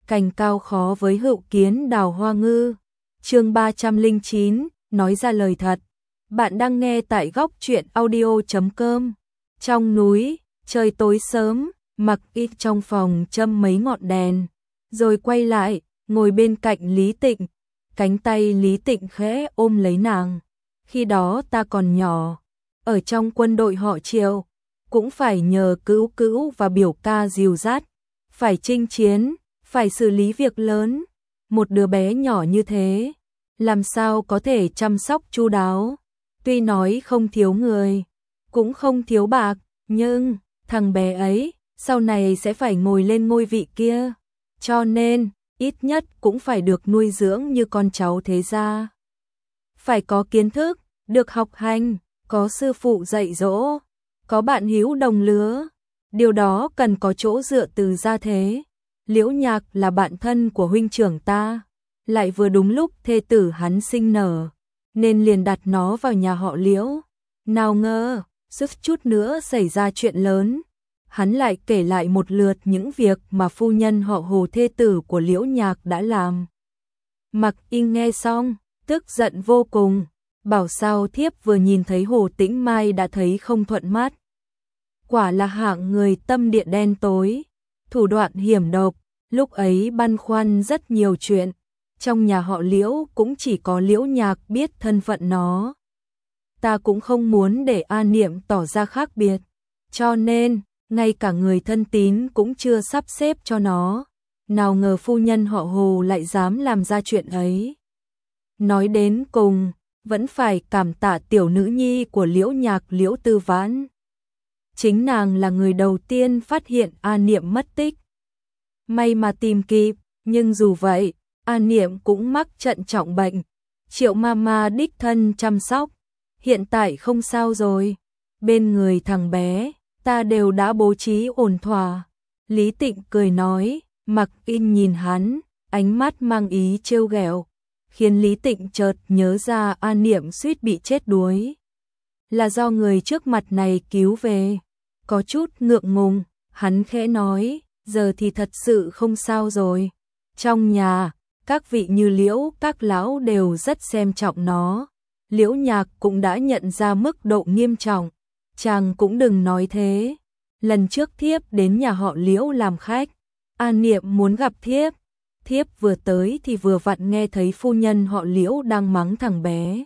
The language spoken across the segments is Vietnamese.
cành cao khó với hữu kiến đào hoa ngư. Chương 309, nói ra lời thật. Bạn đang nghe tại góc truyện audio.com. Trong núi, trời tối sớm, Mặc Y trong phòng châm mấy ngọn đèn, rồi quay lại, ngồi bên cạnh Lý Tịnh. Cánh tay Lý Tịnh khẽ ôm lấy nàng. Khi đó ta còn nhỏ, ở trong quân đội họ Triệu, cũng phải nhờ Cữu Cữu và biểu ca dìu dắt, phải chinh chiến, phải xử lý việc lớn. Một đứa bé nhỏ như thế, làm sao có thể chăm sóc chu đáo. Tuy nói không thiếu người, cũng không thiếu bạc, nhưng thằng bé ấy sau này sẽ phải ngồi lên ngôi vị kia, cho nên ít nhất cũng phải được nuôi dưỡng như con cháu thế gia. Phải có kiến thức, được học hành, có sư phụ dạy dỗ, có bạn hữu đồng lứa. Điều đó cần có chỗ dựa từ gia thế. Liễu Nhạc là bạn thân của huynh trưởng ta, lại vừa đúng lúc thê tử hắn sinh nở, nên liền đặt nó vào nhà họ Liễu. Nào ngờ, suýt chút nữa xảy ra chuyện lớn. Hắn lại kể lại một lượt những việc mà phu nhân họ Hồ thê tử của Liễu Nhạc đã làm. Mặc Y nghe xong, tức giận vô cùng, bảo sao thiếp vừa nhìn thấy Hồ Tĩnh Mai đã thấy không thuận mắt. Quả là hạng người tâm địa đen tối, thủ đoạn hiểm độc. Lúc ấy băn khoăn rất nhiều chuyện, trong nhà họ Liễu cũng chỉ có Liễu Nhạc biết thân phận nó. Ta cũng không muốn để A Niệm tỏ ra khác biệt, cho nên ngay cả người thân tín cũng chưa sắp xếp cho nó. Nào ngờ phu nhân họ Hồ lại dám làm ra chuyện ấy. Nói đến cùng, vẫn phải cảm tạ tiểu nữ nhi của Liễu Nhạc, Liễu Tư Vãn. Chính nàng là người đầu tiên phát hiện A Niệm mất tích. May mà tìm kịp, nhưng dù vậy, A Niệm cũng mắc trận trọng bệnh. Triệu mama đích thân chăm sóc, hiện tại không sao rồi. Bên người thằng bé, ta đều đã bố trí ổn thỏa. Lý Tịnh cười nói. Mặc Y nhìn hắn, ánh mắt mang ý trêu ghẹo, khiến Lý Tịnh chợt nhớ ra A Niệm suýt bị chết đuối là do người trước mặt này cứu về. Có chút ngượng ngùng, hắn khẽ nói, giờ thì thật sự không sao rồi. Trong nhà, các vị như Liễu các lão đều rất xem trọng nó. Liễu Nhạc cũng đã nhận ra mức độ nghiêm trọng. Chàng cũng đừng nói thế. Lần trước thiếp đến nhà họ Liễu làm khách, A Niệm muốn gặp thiếp. Thiếp vừa tới thì vừa vặn nghe thấy phu nhân họ Liễu đang mắng thằng bé.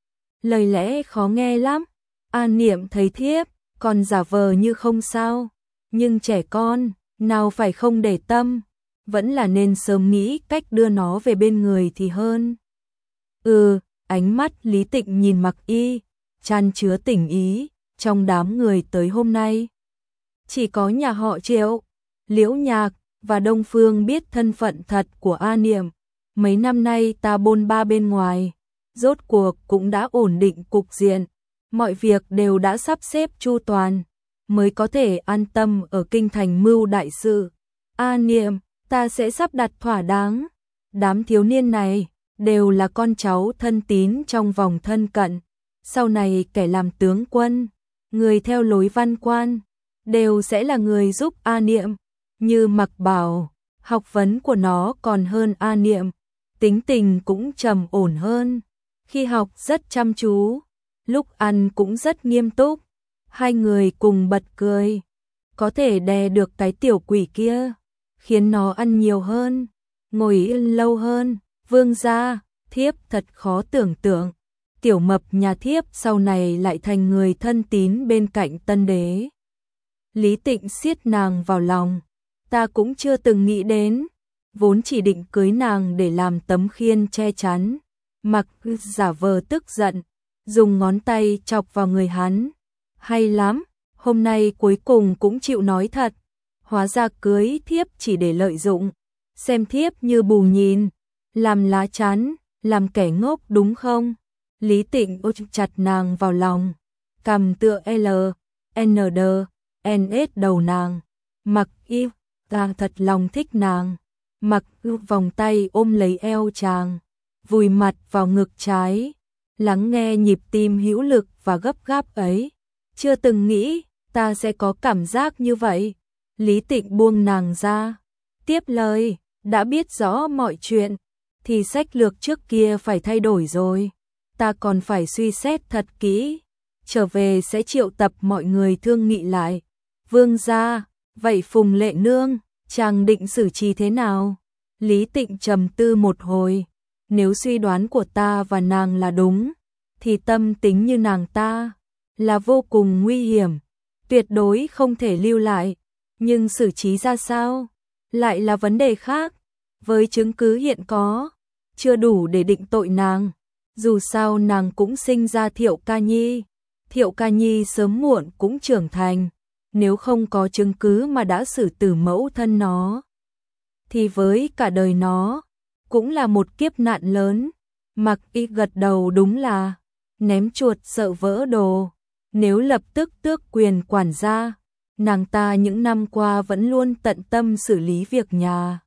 Lời lẽ khó nghe lắm. A Niệm thấy thiếp còn giả vờ như không sao, nhưng trẻ con nào phải không để tâm, vẫn là nên sớm nghĩ cách đưa nó về bên người thì hơn. Ánh mắt Lý Tịnh nhìn Mặc Y, chan chứa tình ý. Trong đám người tới hôm nay, chỉ có nhà họ Triệu, Liễu Nhạc và Đông Phương biết thân phận thật của A Niệm. Mấy năm nay ta bôn ba bên ngoài, rốt cuộc cũng đã ổn định cục diện. Mọi việc đều đã sắp xếp chu toàn, mới có thể an tâm ở kinh thành mưu đại sự. A Niệm, ta sẽ sắp đặt thỏa đáng. Đám thiếu niên này đều là con cháu thân tín trong vòng thân cận. Sau này kẻ làm tướng quân, người theo lối văn quan, đều sẽ là người giúp A Niệm. Như Mặc bảo, học vấn của nó còn hơn A Niệm, tính tình cũng trầm ổn hơn. Khi học rất chăm chú, lúc ăn cũng rất nghiêm túc. Hai người cùng bật cười, có thể đè được cái tiểu quỷ kia, khiến nó ăn nhiều hơn, ngồi yên lâu hơn. Vương gia, thiếp thật khó tưởng tượng, tiểu mập nhà thiếp sau này lại thành người thân tín bên cạnh tân đế. Lý Tịnh siết nàng vào lòng. Ta cũng chưa từng nghĩ đến, vốn chỉ định cưới nàng để làm tấm khiên che chắn. Mặc giả vờ tức giận, dùng ngón tay chọc vào người hắn. Hay lắm, hôm nay cuối cùng cũng chịu nói thật. Hóa ra cưới thiếp chỉ để lợi dụng, xem thiếp như bù nhìn, làm lá chắn, làm kẻ ngốc đúng không? Lý Tịnh ôm chặt nàng vào lòng, cầm tựa L, N, D, N, S đầu nàng. Mặc Y, ta thật lòng thích nàng. Mặc Y vòng tay ôm lấy eo chàng, vùi mặt vào ngực trái, lắng nghe nhịp tim hữu lực và gấp gáp ấy. Chưa từng nghĩ ta sẽ có cảm giác như vậy. Lý Tịnh buông nàng ra, tiếp lời, đã biết rõ mọi chuyện, thì sách lược trước kia phải thay đổi rồi. Ta còn phải suy xét thật kỹ, trở về sẽ triệu tập mọi người thương nghị lại. Vương gia, vậy Phùng Lệ Nương, chàng định xử trí thế nào? Lý Tịnh trầm tư một hồi, nếu suy đoán của ta và nàng là đúng, thì tâm tính như nàng ta là vô cùng nguy hiểm, tuyệt đối không thể lưu lại, nhưng xử trí ra sao lại là vấn đề khác. Với chứng cứ hiện có, chưa đủ để định tội nàng. Dù sao nàng cũng sinh ra Thiệu Ca Nhi, Thiệu Ca Nhi sớm muộn cũng trưởng thành, nếu không có chứng cứ mà đã xử tử mẫu thân nó, thì với cả đời nó cũng là một kiếp nạn lớn. Mặc Y gật đầu, đúng là ném chuột sợ vỡ đồ, nếu lập tức tước quyền quản gia, nàng ta những năm qua vẫn luôn tận tâm xử lý việc nhà.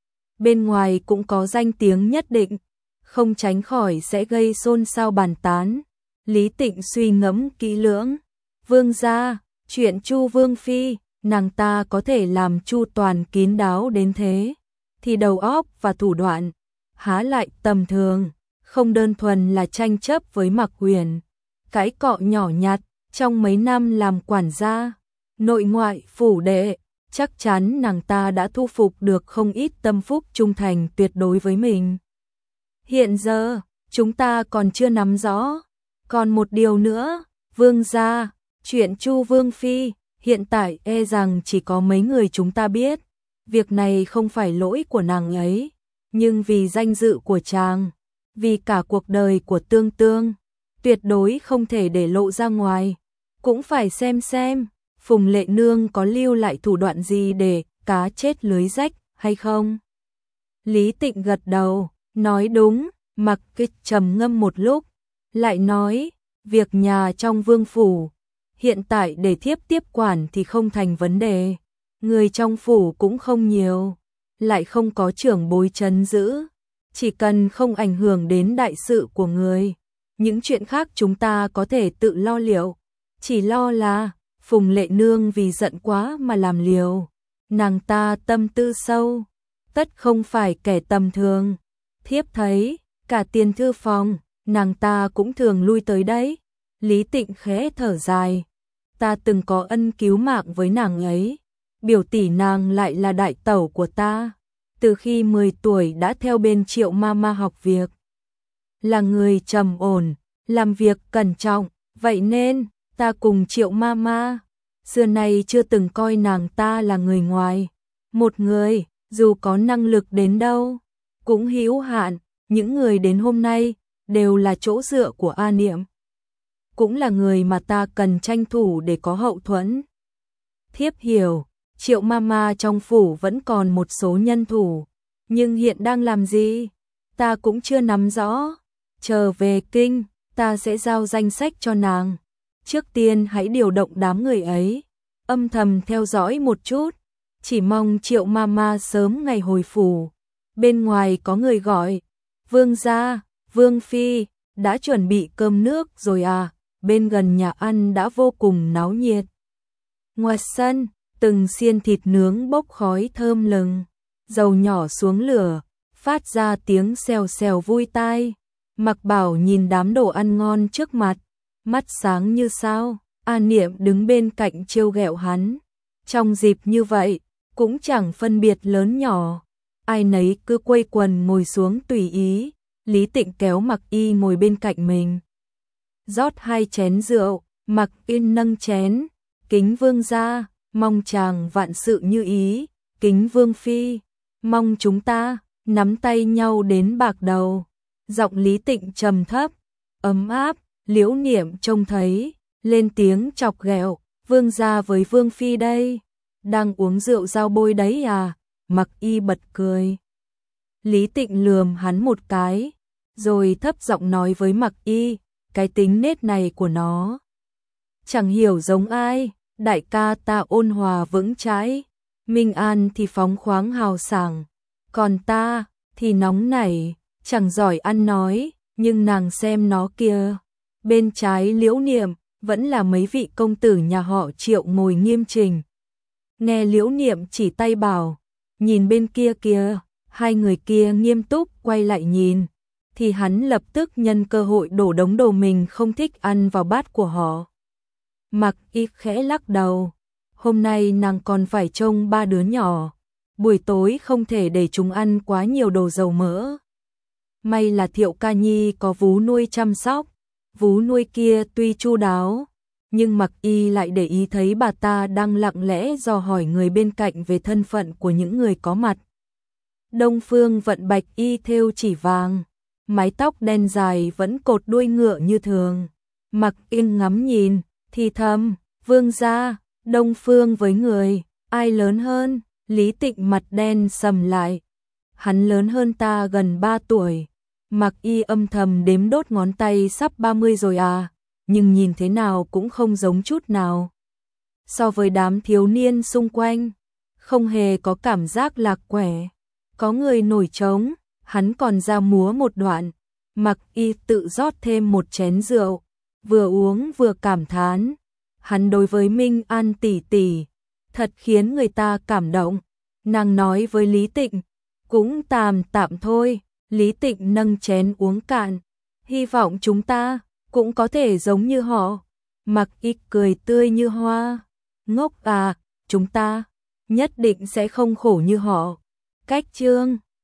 Bên ngoài cũng có danh tiếng nhất định, không tránh khỏi sẽ gây xôn xao bàn tán. Lý Tịnh suy ngẫm kỹ lưỡng, vương gia, chuyện Chu Vương Phi, nàng ta có thể làm chu toàn kín đáo đến thế, thì đầu óc và thủ đoạn há lại tầm thường, không đơn thuần là tranh chấp với Mạc Huyền, cái cọ nhỏ nhặt. Trong mấy năm làm quản gia, nội ngoại phủ đệ, chắc chắn nàng ta đã thu phục được không ít tâm phúc trung thành tuyệt đối với mình. Hiện giờ, chúng ta còn chưa nắm rõ. Còn một điều nữa, vương gia, chuyện Chu Vương Phi, hiện tại e rằng chỉ có mấy người chúng ta biết. Việc này không phải lỗi của nàng ấy, nhưng vì danh dự của chàng, vì cả cuộc đời của Tương Tương, tuyệt đối không thể để lộ ra ngoài. Cũng phải xem Phùng Lệ Nương có lưu lại thủ đoạn gì để cá chết lưới rách hay không. Lý Tịnh gật đầu, nói đúng. Mặc Kích trầm ngâm một lúc, lại nói, việc nhà trong vương phủ, hiện tại để thiếp tiếp quản thì không thành vấn đề. Người trong phủ cũng không nhiều, lại không có trưởng bối trấn giữ, chỉ cần không ảnh hưởng đến đại sự của người, những chuyện khác chúng ta có thể tự lo liệu. Chỉ lo là Phùng Lệ Nương vì giận quá mà làm liều, nàng ta tâm tư sâu, tất không phải kẻ tầm thường. Thiếp thấy cả tiền thư phòng, nàng ta cũng thường lui tới đấy. Lý Tịnh khẽ thở dài, ta từng có ân cứu mạng với nàng ấy, biểu tỷ nàng lại là đại tẩu của ta, từ khi 10 tuổi đã theo bên Triệu Mama học việc, là người trầm ổn, làm việc cẩn trọng, vậy nên ta cùng Triệu Mama xưa nay chưa từng coi nàng ta là người ngoài, một người dù có năng lực đến đâu cũng hữu hạn. Những người đến hôm nay đều là chỗ dựa của A Niệm, cũng là người mà ta cần tranh thủ để có hậu thuẫn. Thiếp hiểu, Triệu Mama trong phủ vẫn còn một số nhân thủ, nhưng hiện đang làm gì, ta cũng chưa nắm rõ. Chờ về kinh, ta sẽ giao danh sách cho nàng. Trước tiên hãy điều động đám người ấy, âm thầm theo dõi một chút, chỉ mong Triệu Mama sớm ngày hồi phủ. Bên ngoài có người gọi, vương gia, vương phi, đã chuẩn bị cơm nước rồi à? Bên gần nhà ăn đã vô cùng náo nhiệt. Ngoài sân, từng xiên thịt nướng bốc khói thơm lừng, dầu nhỏ xuống lửa, phát ra tiếng xèo xèo vui tai. Mặc Bảo nhìn đám đồ ăn ngon trước mặt, mắt sáng như sao. A Niệm đứng bên cạnh trêu ghẹo hắn. Trong dịp như vậy, cũng chẳng phân biệt lớn nhỏ, ai nấy cứ quây quần ngồi xuống tùy ý. Lý Tịnh kéo Mặc Y ngồi bên cạnh mình, rót 2 chén rượu. Mặc Yên nâng chén, kính vương gia, mong chàng vạn sự như ý. Kính vương phi, mong chúng ta nắm tay nhau đến bạc đầu. Giọng Lý Tịnh trầm thấp, ấm áp. Liễu Niệm trông thấy, lên tiếng chọc ghẹo, vương gia với vương phi đây, đang uống rượu giao bôi đấy à? Mặc Y bật cười. Lý Tịnh lườm hắn một cái, rồi thấp giọng nói với Mặc Y, cái tính nết này của nó chẳng hiểu giống ai. Đại ca ta ôn hòa vững chãi, Minh An thì phóng khoáng hào sảng, còn ta thì nóng nảy, chẳng giỏi ăn nói. Nhưng nàng xem nó kia, bên trái Liễu Niệm vẫn là mấy vị công tử nhà họ Triệu ngồi nghiêm chỉnh. Nghe Liễu Niệm chỉ tay bảo, nhìn bên kia kìa, Hai người kia nghiêm túc quay lại nhìn, thì hắn lập tức nhân cơ hội đổ đống đồ mình không thích ăn vào bát của họ. Mặc Y khẽ lắc đầu, hôm nay nàng còn phải trông ba đứa nhỏ, buổi tối không thể để chúng ăn quá nhiều đồ dầu mỡ. May là Thiệu Ca Nhi có vú nuôi chăm sóc, vú nuôi kia tuy chu đáo, nhưng Mặc Y lại để ý thấy bà ta đang lặng lẽ dò hỏi người bên cạnh về thân phận của những người có mặt. Đông Phương Vận bạch y thêu chỉ vàng, mái tóc đen dài vẫn cột đuôi ngựa như thường. Mặc Yên ngắm nhìn, thì thầm, vương gia, Đông Phương với người, ai lớn hơn? Lý Tịnh mặt đen sầm lại. Hắn lớn hơn ta gần 3 tuổi. Mặc Y âm thầm đếm đốt ngón tay, sắp 30 rồi à, nhưng nhìn thế nào cũng không giống chút nào. So với đám thiếu niên xung quanh, không hề có cảm giác lạc quẻ. Có người nổi trống, hắn còn ra múa một đoạn. Mặc Y tự rót thêm một chén rượu, vừa uống vừa cảm thán. Hắn đối với Minh An tỷ tỷ, thật khiến người ta cảm động. Nàng nói với Lý Tịnh, cũng tạm tạm thôi. Lý Tịnh nâng chén uống cạn, hy vọng chúng ta cũng có thể giống như họ. Mặc Y cười tươi như hoa, ngốc à, chúng ta nhất định sẽ không khổ như họ. Cách chương